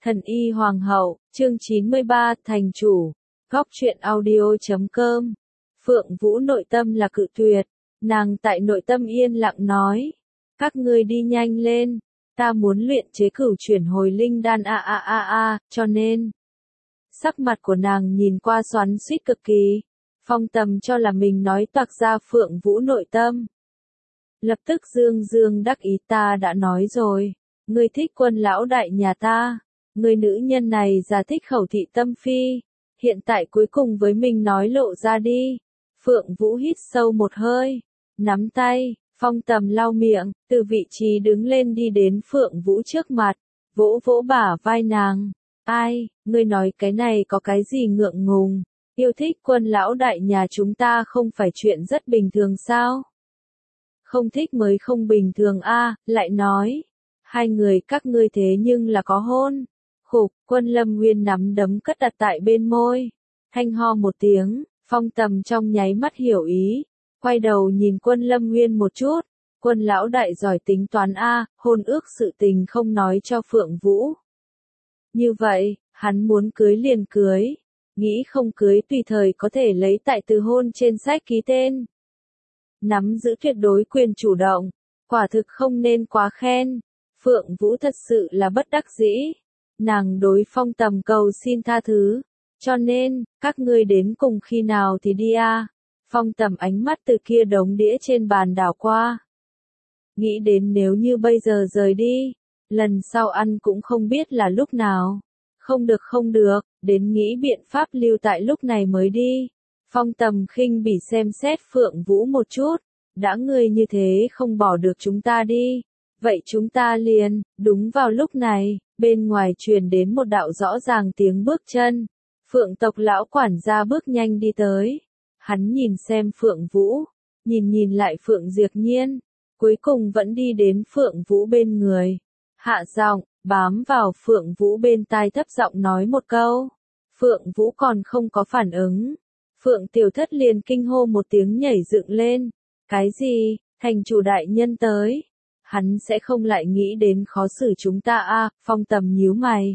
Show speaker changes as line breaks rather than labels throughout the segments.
Thần y hoàng hậu, chương 93, thành chủ. Góc truyện audio.com. Phượng Vũ nội tâm là cự tuyệt, nàng tại nội tâm yên lặng nói, các ngươi đi nhanh lên, ta muốn luyện chế cửu chuyển hồi linh đan cho nên. Sắc mặt của nàng nhìn qua xoắn xuýt cực kỳ, Phong Tầm cho là mình nói toạc ra Phượng Vũ nội tâm. Lập tức dương dương đắc ý, ta đã nói rồi, ngươi thích Quân lão đại nhà ta. Người nữ nhân này già thích khẩu thị tâm phi, hiện tại cuối cùng với mình nói lộ ra đi. Phượng Vũ hít sâu một hơi, nắm tay, Phong Tầm lau miệng, từ vị trí đứng lên đi đến Phượng Vũ trước mặt, vỗ vỗ bả vai nàng. Ai, ngươi nói cái này có cái gì ngượng ngùng, yêu thích Quân lão đại nhà chúng ta không phải chuyện rất bình thường sao? Không thích mới không bình thường a, lại nói, hai người các ngươi thế nhưng là có hôn. Khục, Quân Lâm Nguyên nắm đấm cất đặt tại bên môi, thanh ho một tiếng, Phong Tầm trong nháy mắt hiểu ý, quay đầu nhìn Quân Lâm Nguyên một chút, Quân lão đại giỏi tính toán hôn ước sự tình không nói cho Phượng Vũ. Như vậy, hắn muốn cưới liền cưới, nghĩ không cưới tùy thời có thể lấy tại từ hôn trên sách ký tên. Nắm giữ tuyệt đối quyền chủ động, quả thực không nên quá khen, Phượng Vũ thật sự là bất đắc dĩ. Nàng đối Phong Tầm cầu xin tha thứ, cho nên, các ngươi đến cùng khi nào thì đi Phong Tầm ánh mắt từ kia đống đĩa trên bàn đảo qua. Nghĩ đến nếu như bây giờ rời đi, lần sau ăn cũng không biết là lúc nào. Không được, đến nghĩ biện pháp lưu tại lúc này mới đi. Phong Tầm khinh bỉ xem xét Phượng Vũ một chút, đã ngươi như thế không bỏ được chúng ta đi. Vậy chúng ta liền, đúng vào lúc này, bên ngoài truyền đến một đạo rõ ràng tiếng bước chân. Phượng tộc lão quản gia bước nhanh đi tới. Hắn nhìn xem Phượng Vũ, nhìn lại Phượng Diệp Nhiên, cuối cùng vẫn đi đến Phượng Vũ bên người. Hạ giọng, bám vào Phượng Vũ bên tai thấp giọng nói một câu. Phượng Vũ còn không có phản ứng. Phượng Tiểu Thất liền kinh hô một tiếng nhảy dựng lên. Cái gì, thành chủ đại nhân tới? Hắn sẽ không lại nghĩ đến khó xử chúng ta Phong Tầm nhíu mày.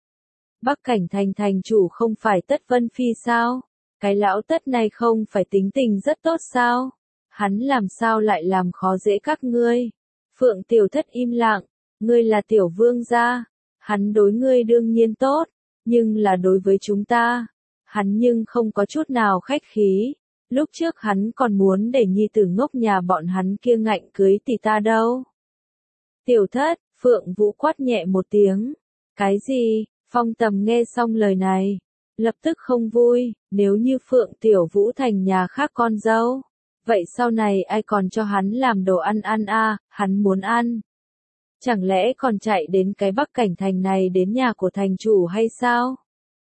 Bắc Cảnh thành thành chủ không phải Tất Vân Phi sao? Cái lão Tất này không phải tính tình rất tốt sao? Hắn làm sao lại làm khó dễ các ngươi? Phượng Tiểu Thất im lặng, ngươi là tiểu vương gia, hắn đối ngươi đương nhiên tốt, nhưng là đối với chúng ta, hắn nhưng không có chút nào khách khí. Lúc trước hắn còn muốn để nhi tử ngốc nhà bọn hắn kia ngạnh cưới tỷ ta đâu. Tiểu Thất, Phượng Vũ quát nhẹ một tiếng. Cái gì? Phong Tầm nghe xong lời này, lập tức không vui, nếu như Phượng Tiểu Vũ thành nhà khác con dâu, vậy sau này ai còn cho hắn làm đồ ăn hắn muốn ăn. Chẳng lẽ còn chạy đến cái Bắc Cảnh thành này đến nhà của thành chủ hay sao?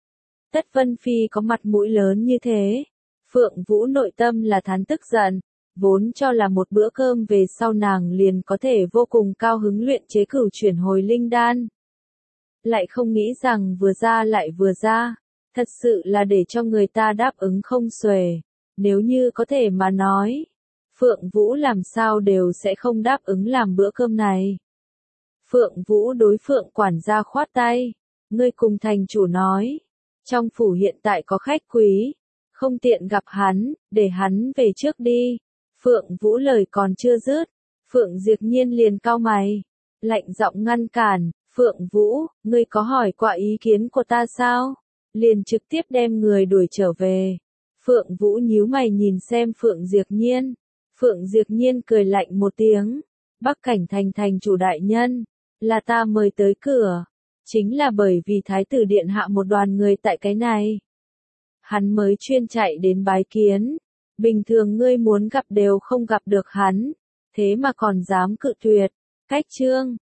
Tất Vân Phi có mặt mũi lớn như thế, Phượng Vũ nội tâm là thán tức giận. Vốn cho là một bữa cơm về sau nàng liền có thể vô cùng cao hứng luyện chế cửu chuyển hồi linh đan. Lại không nghĩ rằng vừa ra lại vừa ra, thật sự là để cho người ta đáp ứng không xuể. Nếu như có thể mà nói, Phượng Vũ làm sao đều sẽ không đáp ứng làm bữa cơm này. Phượng Vũ đối Phượng quản gia khoát tay, ngươi cùng thành chủ nói, trong phủ hiện tại có khách quý, không tiện gặp hắn, để hắn về trước đi. Phượng Vũ lời còn chưa dứt, Phượng Diệp Nhiên liền cau mày, lạnh giọng ngăn cản, Phượng Vũ, ngươi có hỏi qua ý kiến của ta sao? Liền trực tiếp đem người đuổi trở về. Phượng Vũ nhíu mày nhìn xem Phượng Diệp Nhiên. Phượng Diệp Nhiên cười lạnh một tiếng, Bắc Cảnh thành thành chủ đại nhân, là ta mời tới cửa, chính là bởi vì Thái tử điện hạ một đoàn người tại cái này. Hắn mới chuyên chạy đến bái kiến. Bình thường ngươi muốn gặp đều không gặp được hắn, thế mà còn dám cự tuyệt. Cách chương